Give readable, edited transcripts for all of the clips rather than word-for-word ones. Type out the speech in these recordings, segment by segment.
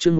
chương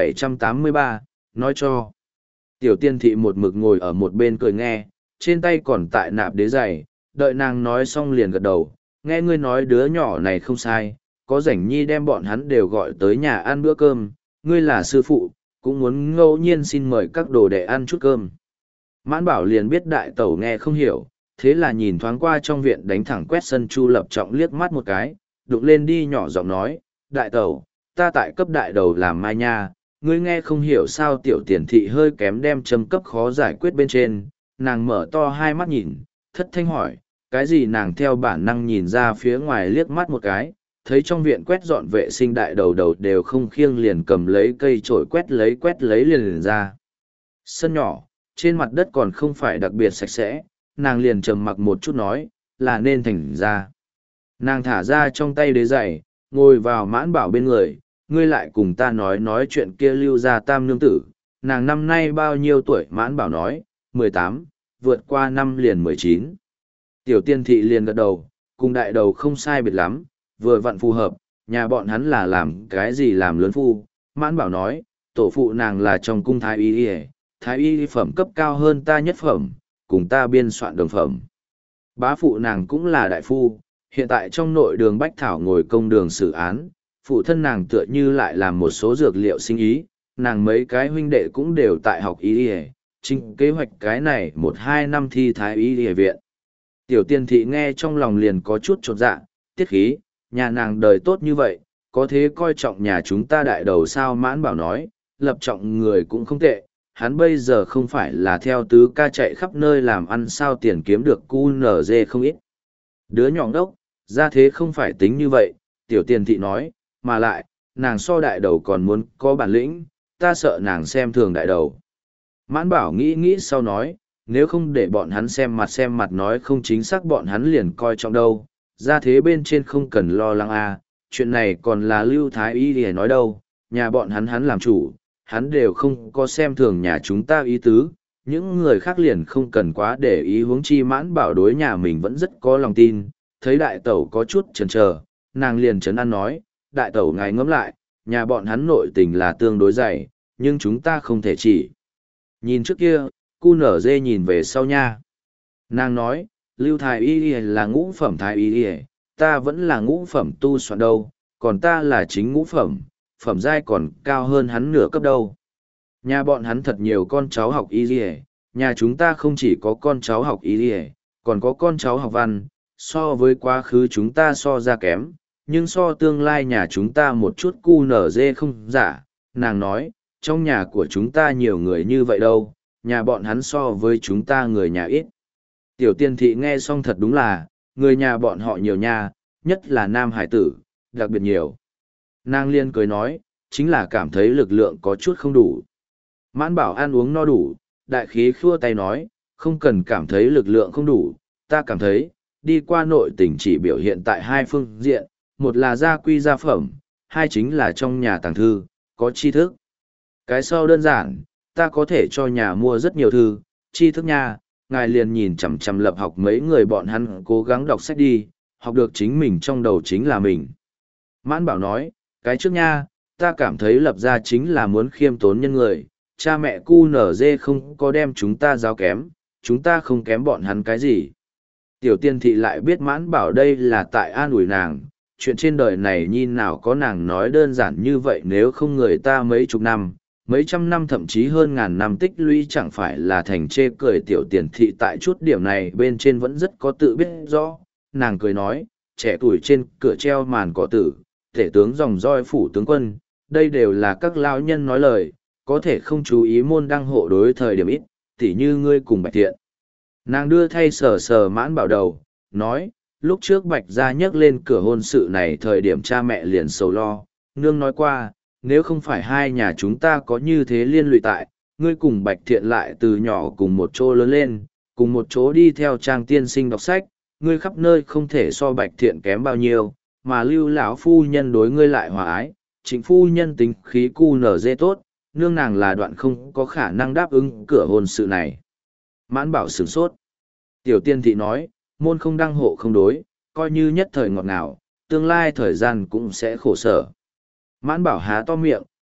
1783, nói cho. Tiểu tiên thị một mực ngồi ở một bên cười nghe, trên tay còn tại nạp đế giày, đợi nàng nói xong liền gật đầu, nghe ngươi nói đứa nhỏ này không sai, có rảnh nhi đem bọn hắn đều gọi tới nhà ăn bữa cơm, ngươi là sư phụ, cũng muốn ngẫu nhiên xin mời các đồ đệ ăn chút cơm. Mãn Bảo liền biết đại tẩu nghe không hiểu, thế là nhìn thoáng qua trong viện đánh thẳng quét sân Chu Lập Trọng liếc mắt một cái, đụng lên đi nhỏ giọng nói, đại tẩu, ta tại cấp đại đầu làm mai nha, ngươi nghe không hiểu sao tiểu tiền thị hơi kém đem châm cấp khó giải quyết bên trên, nàng mở to hai mắt nhìn, thất thanh hỏi, cái gì nàng theo bản năng nhìn ra phía ngoài liếc mắt một cái, thấy trong viện quét dọn vệ sinh đại đầu đầu đều không khiêng liền cầm lấy cây chổi quét lấy liền ra. Sân nhỏ, trên mặt đất còn không phải đặc biệt sạch sẽ, nàng liền trầm mặc một chút nói, là nên thành ra. Nàng thả ra trong tay đế giày, ngồi vào Mãn Bảo bên người, ngươi lại cùng ta nói chuyện kia Lưu gia tam nương tử, nàng năm nay bao nhiêu tuổi? Mãn Bảo nói, 18, vượt qua năm liền 19. Tiểu tiên thị liền gật đầu, cùng đại đầu không sai biệt lắm, vừa vặn phù hợp, nhà bọn hắn là làm cái gì làm lớn phu. Mãn Bảo nói, tổ phụ nàng là trong cung thái y phẩm cấp cao hơn ta nhất phẩm, cùng ta biên soạn đồng phẩm. Bá phụ nàng cũng là đại phu, hiện tại trong nội đường Bách Thảo ngồi công đường xử án, phụ thân nàng tựa như lại làm một số dược liệu sinh ý, nàng mấy cái huynh đệ cũng đều tại học y chính kế hoạch cái này 1-2 năm thi thái y viện. Tiểu tiên thị nghe trong lòng liền có chút chột dạ, tiết khí, nhà nàng đời tốt như vậy, có thế coi trọng nhà chúng ta đại đầu sao? Mãn Bảo nói, Lập Trọng người cũng không tệ, hắn bây giờ không phải là theo tứ ca chạy khắp nơi làm ăn sao, tiền kiếm được QNZ không ít. Đứa nhỏ đốc, ra thế không phải tính như vậy, tiểu tiền thị nói, mà lại, nàng so đại đầu còn muốn có bản lĩnh, ta sợ nàng xem thường đại đầu. Mãn Bảo nghĩ sau nói, nếu không để bọn hắn xem mặt nói không chính xác bọn hắn liền coi trọng đâu, ra thế bên trên không cần lo lắng à, chuyện này còn là Lưu Thái Y để nói đâu, nhà bọn hắn làm chủ, hắn đều không có xem thường nhà chúng ta ý tứ, những người khác liền không cần quá để ý. Huống chi Mãn Bảo đối nhà mình vẫn rất có lòng tin, thấy đại tẩu có chút chần chờ, nàng liền trấn an nói, đại tẩu ngài ngẫm lại, nhà bọn hắn nội tình là tương đối dày, nhưng chúng ta không thể chỉ nhìn trước kia, cu nở dê nhìn về sau nha. Nàng nói, Lưu Thái Y là ngũ phẩm Thái Y, ta vẫn là ngũ phẩm tu soạn đâu, còn ta là chính ngũ phẩm, phẩm giai còn cao hơn hắn nửa cấp đâu. Nhà bọn hắn thật nhiều con cháu học y, nhà chúng ta không chỉ có con cháu học y, còn có con cháu học văn, so với quá khứ chúng ta so ra kém, nhưng so tương lai nhà chúng ta một chút cu nở dê không giả. Nàng nói, trong nhà của chúng ta nhiều người như vậy đâu, nhà bọn hắn so với chúng ta người nhà ít. Tiểu tiên thị nghe xong thật đúng là, người nhà bọn họ nhiều nha, nhất là nam hải tử, đặc biệt nhiều. Nàng liên cười nói, chính là cảm thấy lực lượng có chút không đủ. Mãn Bảo ăn uống no đủ, đại khí khua tay nói, không cần cảm thấy lực lượng không đủ, ta cảm thấy, đi qua nội tình chỉ biểu hiện tại hai phương diện, một là gia quy gia phẩm, hai chính là trong nhà tàng thư, có tri thức. Cái sau đơn giản, ta có thể cho nhà mua rất nhiều thư, tri thức nha, ngài liền nhìn chằm chằm Lập học mấy người bọn hắn cố gắng đọc sách đi, học được chính mình trong đầu chính là mình. Mãn Bảo nói, cái trước nha, ta cảm thấy Lập ra chính là muốn khiêm tốn nhân người, cha mẹ cu nở dê không có đem chúng ta giáo kém, chúng ta không kém bọn hắn cái gì. Tiểu tiên thị lại biết Mãn Bảo đây là tại an ủi nàng, chuyện trên đời này nhìn nào có nàng nói đơn giản như vậy, nếu không người ta mấy chục năm, mấy trăm năm thậm chí hơn ngàn năm tích lũy chẳng phải là thành chê cười. Tiểu tiền thị tại chút điểm này bên trên vẫn rất có tự biết rõ, nàng cười nói, trẻ tuổi trên cửa treo màn cỏ tử, thể tướng dòng roi phủ tướng quân, đây đều là các lão nhân nói lời, có thể không chú ý môn đăng hộ đối thời điểm ít, tỉ như ngươi cùng Bạch Thiện. Nàng đưa thay sờ sờ Mãn Bảo đầu, nói, lúc trước Bạch gia nhắc lên cửa hôn sự này thời điểm cha mẹ liền sầu lo, nương nói qua, nếu không phải hai nhà chúng ta có như thế liên lụy tại, ngươi cùng Bạch Thiện lại từ nhỏ cùng một chỗ lớn lên, cùng một chỗ đi theo Trang tiên sinh đọc sách, ngươi khắp nơi không thể so Bạch Thiện kém bao nhiêu, mà Lưu lão phu nhân đối ngươi lại hòa ái, chính phu nhân tính khí cu nở dê tốt, nương nàng là đoạn không có khả năng đáp ứng cửa hôn sự này. Mãn Bảo sửng sốt. Tiểu tiên thị nói, môn không đăng hộ không đối, coi như nhất thời ngọt ngào, tương lai thời gian cũng sẽ khổ sở. Mãn Bảo há to miệng,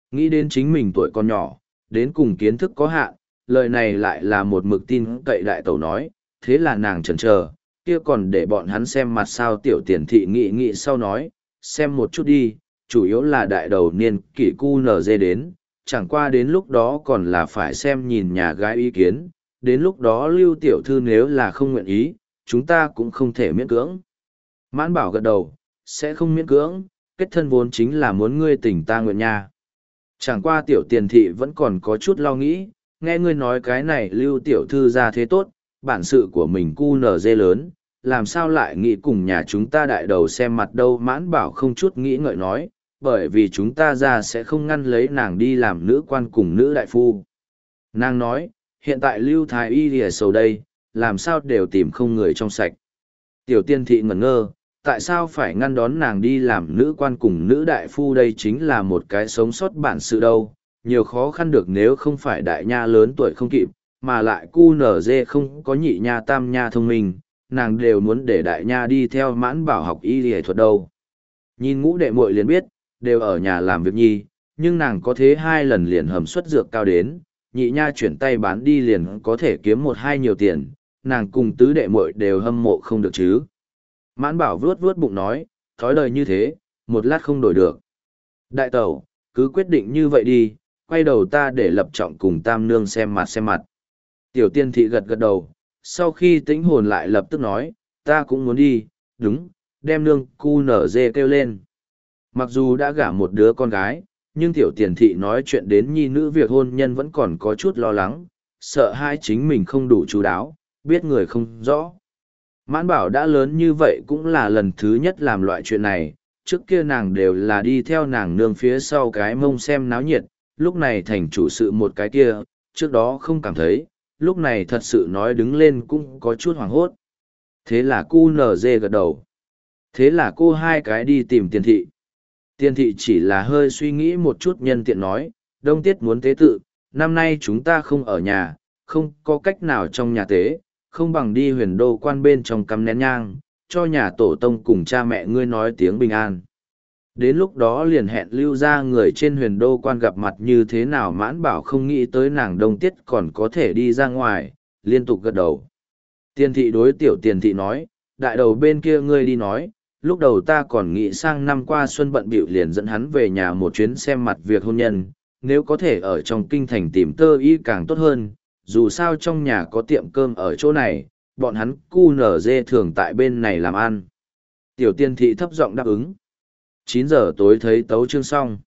nghĩ đến chính mình tuổi còn nhỏ, đến cùng kiến thức có hạn, lời này lại là một mực tin cậy đại tẩu nói, thế là nàng chần chờ, kia còn để bọn hắn xem mặt sao. Tiểu tiền thị nghị sau nói, xem một chút đi, chủ yếu là đại đầu niên kỷ cu nở dê đến, chẳng qua đến lúc đó còn là phải xem nhìn nhà gái ý kiến, đến lúc đó Lưu tiểu thư nếu là không nguyện ý, chúng ta cũng không thể miễn cưỡng. Mãn Bảo gật đầu, sẽ không miễn cưỡng, kết thân vốn chính là muốn ngươi tình ta nguyện nha. Chẳng qua tiểu tiền thị vẫn còn có chút lo nghĩ, nghe ngươi nói cái này Lưu tiểu thư ra thế tốt, bản sự của mình cu nở dê lớn, làm sao lại nghĩ cùng nhà chúng ta đại đầu xem mặt đâu. Mãn Bảo không chút nghĩ ngợi nói, bởi vì chúng ta ra sẽ không ngăn lấy nàng đi làm nữ quan cùng nữ đại phu. Nàng nói, hiện tại Lưu Thái Y lìa sầu đây, làm sao đều tìm không người trong sạch. Tiểu tiên thị ngẩn ngơ, tại sao phải ngăn đón nàng đi làm nữ quan cùng nữ đại phu, đây chính là một cái sống sót bản sự đâu, nhiều khó khăn được nếu không phải đại nha lớn tuổi không kịp, mà lại cu nở dê không có nhị nha tam nha thông minh, nàng đều muốn để đại nha đi theo Mãn Bảo học y lìa thuật đâu. Nhìn ngũ đệ muội liền biết, đều ở nhà làm việc nhi, nhưng nàng có thế 2 lần liền hầm suất dược cao đến, nhị nha chuyển tay bán đi liền có thể kiếm 1-2 nhiều tiền, nàng cùng tứ đệ muội đều hâm mộ không được chứ. Mãn Bảo vuốt vuốt bụng nói, thói đời như thế, một lát không đổi được. Đại tẩu, cứ quyết định như vậy đi, quay đầu ta để lập trọng cùng tam nương xem mặt. Tiểu tiên thị gật gật đầu, sau khi tĩnh hồn lại lập tức nói, ta cũng muốn đi, đúng, đem nương cu nở dê kêu lên. Mặc dù đã gả một đứa con gái, nhưng tiểu tiền thị nói chuyện đến nhi nữ việc hôn nhân vẫn còn có chút lo lắng, sợ hai chính mình không đủ chú đáo, biết người không rõ. Mãn Bảo đã lớn như vậy cũng là lần thứ nhất làm loại chuyện này, trước kia nàng đều là đi theo nàng nương phía sau cái mông xem náo nhiệt, lúc này thành chủ sự một cái kia, trước đó không cảm thấy, lúc này thật sự nói đứng lên cũng có chút hoảng hốt. Thế là cu nở dê gật đầu. Thế là cô 2 cái đi tìm tiền thị. Tiền thị chỉ là hơi suy nghĩ một chút nhân tiện nói, đông tiết muốn tế tự, năm nay chúng ta không ở nhà, không có cách nào trong nhà tế, không bằng đi Huyền Đô quan bên trong cắm nén nhang, cho nhà tổ tông cùng cha mẹ ngươi nói tiếng bình an. Đến lúc đó liền hẹn Lưu ra người trên Huyền Đô quan gặp mặt như thế nào. Mãn Bảo không nghĩ tới nàng đông tiết còn có thể đi ra ngoài, liên tục gật đầu. Tiền thị đối tiểu tiền thị nói, đại đầu bên kia ngươi đi nói, lúc đầu ta còn nghĩ sang năm qua xuân bận bịu liền dẫn hắn về nhà một chuyến xem mặt việc hôn nhân, nếu có thể ở trong kinh thành tìm tơ y càng tốt hơn, dù sao trong nhà có tiệm cơm ở chỗ này, bọn hắn cu nở dê thường tại bên này làm ăn. Tiểu tiên thị thấp giọng đáp ứng. 9 giờ tối thấy tấu chương xong.